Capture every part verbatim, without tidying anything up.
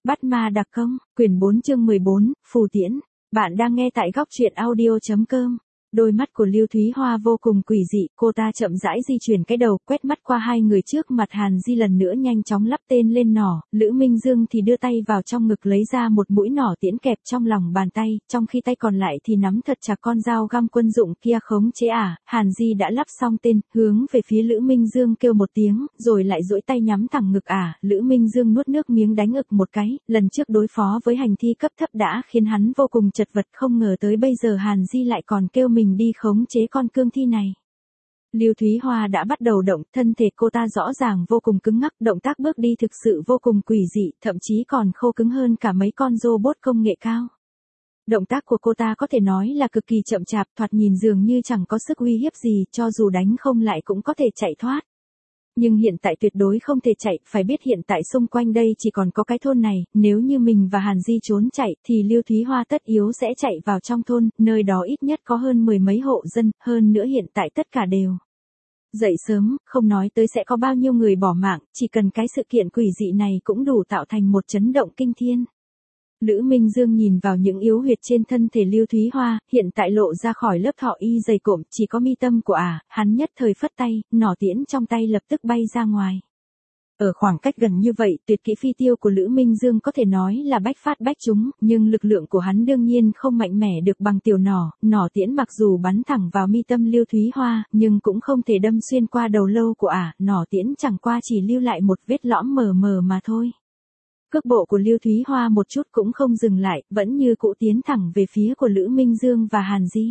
Bắt ma đặc công, quyển bốn chương mười bốn, phù tiễn. Bạn đang nghe tại góc truyện audio.com. Đôi mắt của Lưu Thúy Hoa vô cùng quỷ dị, cô ta chậm rãi di chuyển cái đầu, quét mắt qua hai người trước mặt Hàn Di lần nữa nhanh chóng lắp tên lên nỏ, Lữ Minh Dương thì đưa tay vào trong ngực lấy ra một mũi nỏ tiễn kẹp trong lòng bàn tay, trong khi tay còn lại thì nắm thật chặt con dao găm quân dụng kia khống chế ả, à. Hàn Di đã lắp xong tên, hướng về phía Lữ Minh Dương kêu một tiếng, rồi lại duỗi tay nhắm thẳng ngực ả, à. Lữ Minh Dương nuốt nước miếng đánh ực một cái, lần trước đối phó với hành thi cấp thấp đã khiến hắn vô cùng chật vật, không ngờ tới bây giờ Hàn Di lại còn kêu mình đi khống chế con cương thi này. Lưu Thúy Hoa đã bắt đầu động, thân thể cô ta rõ ràng vô cùng cứng ngắc, động tác bước đi thực sự vô cùng quỷ dị, thậm chí còn khô cứng hơn cả mấy con robot công nghệ cao. Động tác của cô ta có thể nói là cực kỳ chậm chạp, thoạt nhìn dường như chẳng có sức uy hiếp gì, cho dù đánh không lại cũng có thể chạy thoát. Nhưng hiện tại tuyệt đối không thể chạy, phải biết hiện tại xung quanh đây chỉ còn có cái thôn này, nếu như mình và Hàn Di trốn chạy, thì Lưu Thúy Hoa tất yếu sẽ chạy vào trong thôn, nơi đó ít nhất có hơn mười mấy hộ dân, hơn nữa hiện tại tất cả đều dậy sớm, không nói tới sẽ có bao nhiêu người bỏ mạng, chỉ cần cái sự kiện quỷ dị này cũng đủ tạo thành một chấn động kinh thiên. Lữ Minh Dương nhìn vào những yếu huyệt trên thân thể Lưu Thúy Hoa, hiện tại lộ ra khỏi lớp thọ y dày cộm, chỉ có mi tâm của ả, à, hắn nhất thời phất tay, nỏ tiễn trong tay lập tức bay ra ngoài. Ở khoảng cách gần như vậy, tuyệt kỹ phi tiêu của Lữ Minh Dương có thể nói là bách phát bách trúng, nhưng lực lượng của hắn đương nhiên không mạnh mẽ được bằng tiểu nỏ, nỏ tiễn mặc dù bắn thẳng vào mi tâm Lưu Thúy Hoa, nhưng cũng không thể đâm xuyên qua đầu lâu của ả, à, nỏ tiễn chẳng qua chỉ lưu lại một vết lõm mờ mờ mà thôi. Cước bộ của Lưu Thúy Hoa một chút cũng không dừng lại, vẫn như cũ tiến thẳng về phía của Lữ Minh Dương và Hàn Di.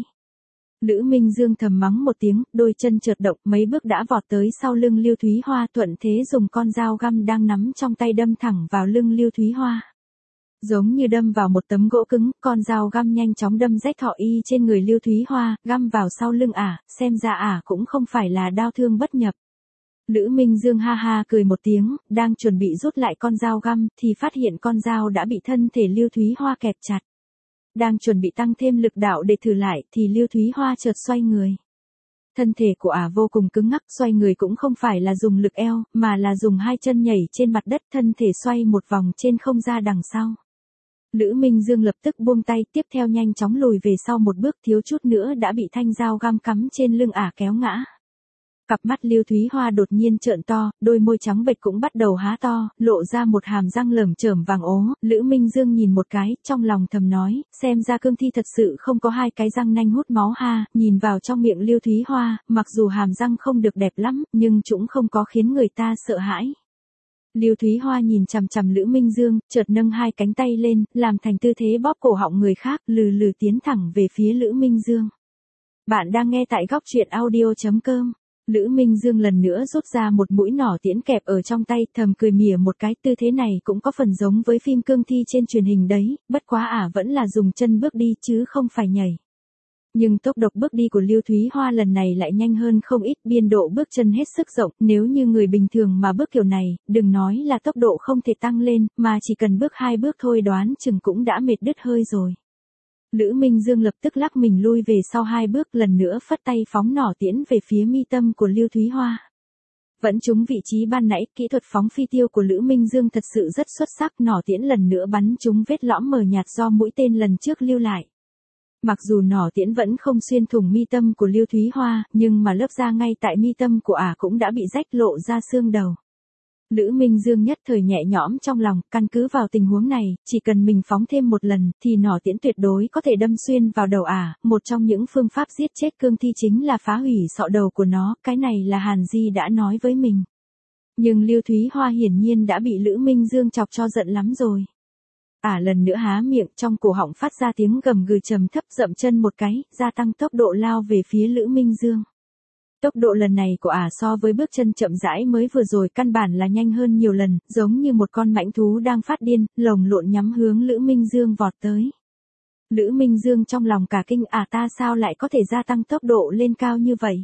Lữ Minh Dương thầm mắng một tiếng, đôi chân chợt động, mấy bước đã vọt tới sau lưng Lưu Thúy Hoa, thuận thế dùng con dao găm đang nắm trong tay đâm thẳng vào lưng Lưu Thúy Hoa. Giống như đâm vào một tấm gỗ cứng, con dao găm nhanh chóng đâm rách thọ y trên người Lưu Thúy Hoa, găm vào sau lưng ả, xem ra ả cũng không phải là đao thương bất nhập. Lữ Minh Dương ha ha cười một tiếng, đang chuẩn bị rút lại con dao găm, thì phát hiện con dao đã bị thân thể Lưu Thúy Hoa kẹp chặt. Đang chuẩn bị tăng thêm lực đạo để thử lại, thì Lưu Thúy Hoa chợt xoay người. Thân thể của ả vô cùng cứng ngắc, xoay người cũng không phải là dùng lực eo, mà là dùng hai chân nhảy trên mặt đất, thân thể xoay một vòng trên không ra đằng sau. Lữ Minh Dương lập tức buông tay, tiếp theo nhanh chóng lùi về sau một bước, thiếu chút nữa đã bị thanh dao găm cắm trên lưng ả kéo ngã. Cặp mắt Lưu Thúy Hoa đột nhiên trợn to, đôi môi trắng bệch cũng bắt đầu há to, lộ ra một hàm răng lởm chởm vàng ố, Lữ Minh Dương nhìn một cái, trong lòng thầm nói, xem ra cương thi thật sự không có hai cái răng nanh hút máu ha, nhìn vào trong miệng Lưu Thúy Hoa, mặc dù hàm răng không được đẹp lắm, nhưng cũng không có khiến người ta sợ hãi. Lưu Thúy Hoa nhìn chằm chằm Lữ Minh Dương, chợt nâng hai cánh tay lên, làm thành tư thế bóp cổ họng người khác, lừ lừ tiến thẳng về phía Lữ Minh Dương. Bạn đang nghe tại góc truyện audio.com. Lữ Minh Dương lần nữa rút ra một mũi nỏ tiễn kẹp ở trong tay, thầm cười mỉa một cái, tư thế này cũng có phần giống với phim cương thi trên truyền hình đấy, bất quá ả vẫn là dùng chân bước đi chứ không phải nhảy. Nhưng tốc độ bước đi của Lưu Thúy Hoa lần này lại nhanh hơn không ít, biên độ bước chân hết sức rộng, nếu như người bình thường mà bước kiểu này, đừng nói là tốc độ không thể tăng lên, mà chỉ cần bước hai bước thôi đoán chừng cũng đã mệt đứt hơi rồi. Lữ Minh Dương lập tức lắc mình lui về sau hai bước, lần nữa phất tay phóng nỏ tiễn về phía mi tâm của Lưu Thúy Hoa. Vẫn trúng vị trí ban nãy, kỹ thuật phóng phi tiêu của Lữ Minh Dương thật sự rất xuất sắc, nỏ tiễn lần nữa bắn trúng vết lõm mờ nhạt do mũi tên lần trước lưu lại. Mặc dù nỏ tiễn vẫn không xuyên thủng mi tâm của Lưu Thúy Hoa, nhưng mà lớp da ngay tại mi tâm của ả cũng đã bị rách lộ ra xương đầu. Lữ Minh Dương nhất thời nhẹ nhõm trong lòng, căn cứ vào tình huống này, chỉ cần mình phóng thêm một lần, thì nỏ tiễn tuyệt đối có thể đâm xuyên vào đầu ả, một trong những phương pháp giết chết cương thi chính là phá hủy sọ đầu của nó, cái này là Hàn Di đã nói với mình. Nhưng Lưu Thúy Hoa hiển nhiên đã bị Lữ Minh Dương chọc cho giận lắm rồi. Ả lần nữa há miệng, trong cổ họng phát ra tiếng gầm gừ trầm thấp, dậm chân một cái, gia tăng tốc độ lao về phía Lữ Minh Dương. Tốc độ lần này của ả so với bước chân chậm rãi mới vừa rồi căn bản là nhanh hơn nhiều lần, giống như một con mãnh thú đang phát điên, lồng lộn nhắm hướng Lữ Minh Dương vọt tới. Lữ Minh Dương trong lòng cả kinh, ả ta sao lại có thể gia tăng tốc độ lên cao như vậy?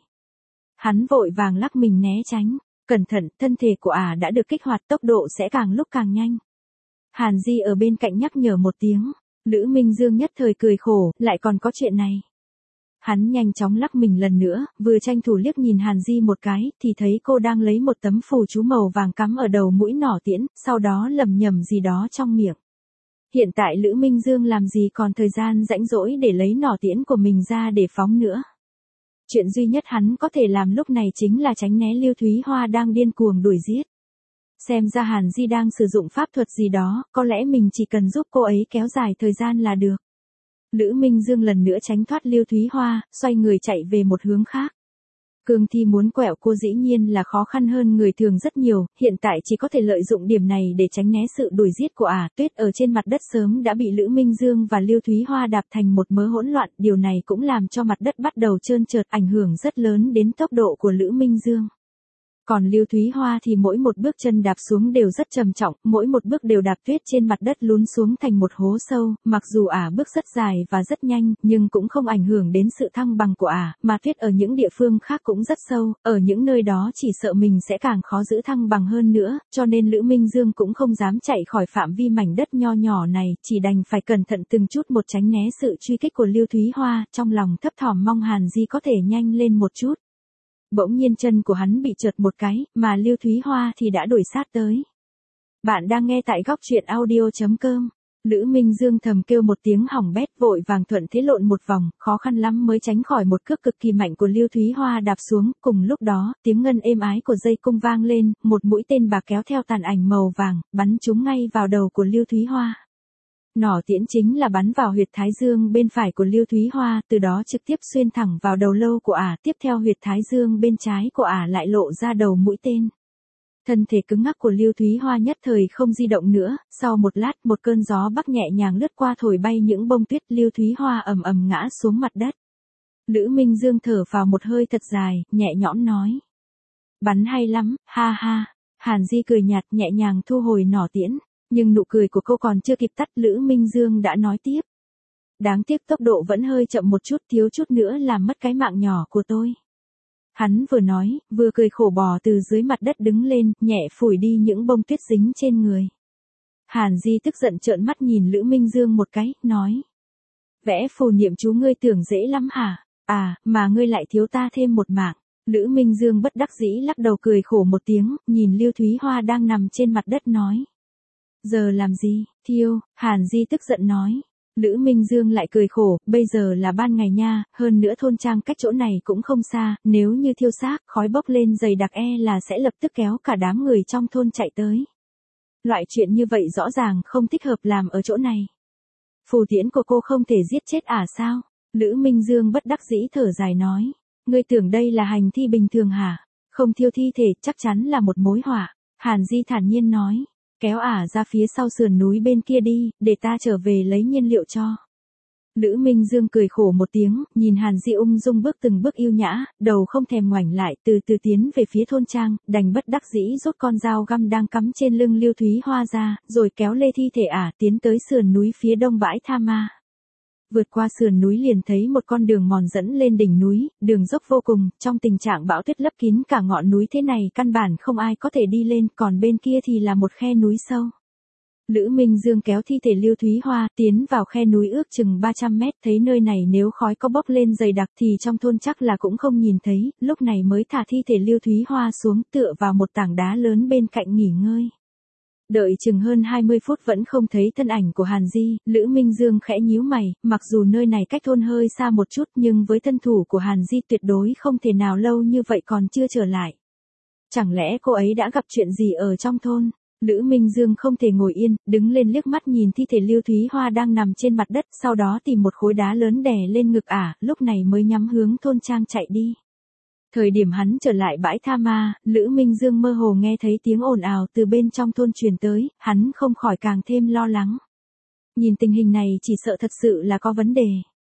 Hắn vội vàng lắc mình né tránh, cẩn thận, thân thể của ả đã được kích hoạt, tốc độ sẽ càng lúc càng nhanh. Hàn Di ở bên cạnh nhắc nhở một tiếng, Lữ Minh Dương nhất thời cười khổ, lại còn có chuyện này. Hắn nhanh chóng lắc mình lần nữa, vừa tranh thủ liếc nhìn Hàn Di một cái, thì thấy cô đang lấy một tấm phù chú màu vàng cắm ở đầu mũi nỏ tiễn, sau đó lầm nhầm gì đó trong miệng. Hiện tại Lữ Minh Dương làm gì còn thời gian rãnh rỗi để lấy nỏ tiễn của mình ra để phóng nữa. Chuyện duy nhất hắn có thể làm lúc này chính là tránh né Lưu Thúy Hoa đang điên cuồng đuổi giết. Xem ra Hàn Di đang sử dụng pháp thuật gì đó, có lẽ mình chỉ cần giúp cô ấy kéo dài thời gian là được. Lữ Minh Dương lần nữa tránh thoát Lưu Thúy Hoa, xoay người chạy về một hướng khác. Cương Thi muốn quẹo cô dĩ nhiên là khó khăn hơn người thường rất nhiều, hiện tại chỉ có thể lợi dụng điểm này để tránh né sự đuổi giết của ả. Tuyết ở trên mặt đất sớm đã bị Lữ Minh Dương và Lưu Thúy Hoa đạp thành một mớ hỗn loạn, điều này cũng làm cho mặt đất bắt đầu trơn trượt, ảnh hưởng rất lớn đến tốc độ của Lữ Minh Dương. Còn Lưu Thúy Hoa thì mỗi một bước chân đạp xuống đều rất trầm trọng, mỗi một bước đều đạp tuyết trên mặt đất lún xuống thành một hố sâu, mặc dù ả bước rất dài và rất nhanh, nhưng cũng không ảnh hưởng đến sự thăng bằng của ả, mà tuyết ở những địa phương khác cũng rất sâu, ở những nơi đó chỉ sợ mình sẽ càng khó giữ thăng bằng hơn nữa, cho nên Lữ Minh Dương cũng không dám chạy khỏi phạm vi mảnh đất nho nhỏ này, chỉ đành phải cẩn thận từng chút một tránh né sự truy kích của Lưu Thúy Hoa, trong lòng thấp thỏm mong Hàn Di có thể nhanh lên một chút. Bỗng nhiên chân của hắn bị trượt một cái, mà Lưu Thúy Hoa thì đã đuổi sát tới. Bạn đang nghe tại góc truyện audio chấm com. Lữ Minh Dương thầm kêu một tiếng hỏng bét, vội vàng thuận thế lộn một vòng, khó khăn lắm mới tránh khỏi một cước cực kỳ mạnh của Lưu Thúy Hoa đạp xuống. Cùng lúc đó, tiếng ngân êm ái của dây cung vang lên, một mũi tên bạc kéo theo tàn ảnh màu vàng, bắn trúng ngay vào đầu của Lưu Thúy Hoa. Nỏ tiễn chính là bắn vào huyệt thái dương bên phải của Lưu Thúy Hoa, từ đó trực tiếp xuyên thẳng vào đầu lâu của ả, tiếp theo huyệt thái dương bên trái của ả lại lộ ra đầu mũi tên. Thân thể cứng ngắc của Lưu Thúy Hoa nhất thời không di động nữa, sau một lát một cơn gió bắc nhẹ nhàng lướt qua thổi bay những bông tuyết, Lưu Thúy Hoa ầm ầm ngã xuống mặt đất. Lữ Minh Dương thở vào một hơi thật dài, nhẹ nhõm nói. Bắn hay lắm, ha ha. Hàn Di cười nhạt nhẹ nhàng thu hồi nỏ tiễn. Nhưng nụ cười của cô còn chưa kịp tắt, Lữ Minh Dương đã nói tiếp. Đáng tiếc tốc độ vẫn hơi chậm một chút, thiếu chút nữa làm mất cái mạng nhỏ của tôi. Hắn vừa nói, vừa cười khổ bò từ dưới mặt đất đứng lên, nhẹ phủi đi những bông tuyết dính trên người. Hàn Di tức giận trợn mắt nhìn Lữ Minh Dương một cái, nói. Vẽ phù niệm chú ngươi tưởng dễ lắm hả? À, mà ngươi lại thiếu ta thêm một mạng. Lữ Minh Dương bất đắc dĩ lắc đầu cười khổ một tiếng, nhìn Lưu Thúy Hoa đang nằm trên mặt đất nói. Giờ làm gì, thiêu, Hàn Di tức giận nói. Lữ Minh Dương lại cười khổ, bây giờ là ban ngày nha, hơn nữa thôn trang cách chỗ này cũng không xa, nếu như thiêu xác, khói bốc lên dày đặc e là sẽ lập tức kéo cả đám người trong thôn chạy tới. Loại chuyện như vậy rõ ràng không thích hợp làm ở chỗ này. Phù tiễn của cô không thể giết chết à sao? Lữ Minh Dương bất đắc dĩ thở dài nói. Ngươi tưởng đây là hành thi bình thường hả? Không thiêu thi thể chắc chắn là một mối họa. Hàn Di thản nhiên nói. Kéo ả ra phía sau sườn núi bên kia đi, để ta trở về lấy nhiên liệu cho. Lữ Minh Dương cười khổ một tiếng, nhìn Hàn Di ung dung bước từng bước yêu nhã, đầu không thèm ngoảnh lại, từ từ tiến về phía thôn trang, đành bất đắc dĩ rút con dao găm đang cắm trên lưng Lưu Thúy Hoa ra, rồi kéo lê thi thể ả tiến tới sườn núi phía đông bãi Tha Ma. Vượt qua sườn núi liền thấy một con đường mòn dẫn lên đỉnh núi, đường dốc vô cùng, trong tình trạng bão tuyết lấp kín cả ngọn núi thế này căn bản không ai có thể đi lên, còn bên kia thì là một khe núi sâu. Lữ Minh Dương kéo thi thể Lưu Thúy Hoa tiến vào khe núi ước chừng ba trăm mét, thấy nơi này nếu khói có bốc lên dày đặc thì trong thôn chắc là cũng không nhìn thấy, lúc này mới thả thi thể Lưu Thúy Hoa xuống tựa vào một tảng đá lớn bên cạnh nghỉ ngơi. Đợi chừng hơn hai mươi phút vẫn không thấy thân ảnh của Hàn Di, Lữ Minh Dương khẽ nhíu mày, mặc dù nơi này cách thôn hơi xa một chút nhưng với thân thủ của Hàn Di tuyệt đối không thể nào lâu như vậy còn chưa trở lại. Chẳng lẽ cô ấy đã gặp chuyện gì ở trong thôn? Lữ Minh Dương không thể ngồi yên, đứng lên liếc mắt nhìn thi thể Lưu Thúy Hoa đang nằm trên mặt đất, sau đó tìm một khối đá lớn đè lên ngực ả, lúc này mới nhắm hướng thôn trang chạy đi. Thời điểm hắn trở lại bãi Tha Ma, Lữ Minh Dương mơ hồ nghe thấy tiếng ồn ào từ bên trong thôn truyền tới, hắn không khỏi càng thêm lo lắng. Nhìn tình hình này chỉ sợ thật sự là có vấn đề.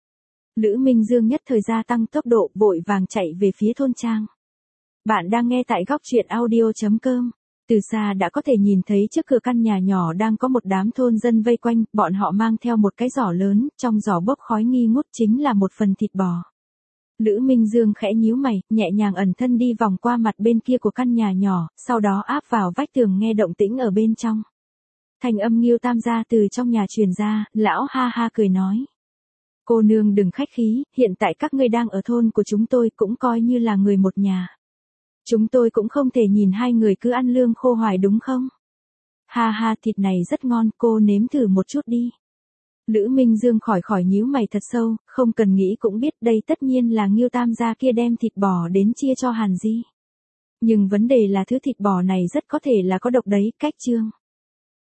Lữ Minh Dương nhất thời gia tăng tốc độ, vội vàng chạy về phía thôn trang. Bạn đang nghe tại góc truyện audio chấm com. Từ xa đã có thể nhìn thấy trước cửa căn nhà nhỏ đang có một đám thôn dân vây quanh, bọn họ mang theo một cái giỏ lớn, trong giỏ bốc khói nghi ngút chính là một phần thịt bò. Lữ Minh Dương khẽ nhíu mày, nhẹ nhàng ẩn thân đi vòng qua mặt bên kia của căn nhà nhỏ, sau đó áp vào vách tường nghe động tĩnh ở bên trong. Thành âm Ngưu Tam gia từ trong nhà truyền ra, lão ha ha cười nói. Cô nương đừng khách khí, hiện tại các ngươi đang ở thôn của chúng tôi cũng coi như là người một nhà. Chúng tôi cũng không thể nhìn hai người cứ ăn lương khô hoài đúng không? Ha ha, thịt này rất ngon, cô nếm thử một chút đi. Lữ Minh Dương khỏi khỏi nhíu mày thật sâu, không cần nghĩ cũng biết đây tất nhiên là Ngưu Tam gia kia đem thịt bò đến chia cho Hàn Di. Nhưng vấn đề là thứ thịt bò này rất có thể là có độc đấy, cách chương.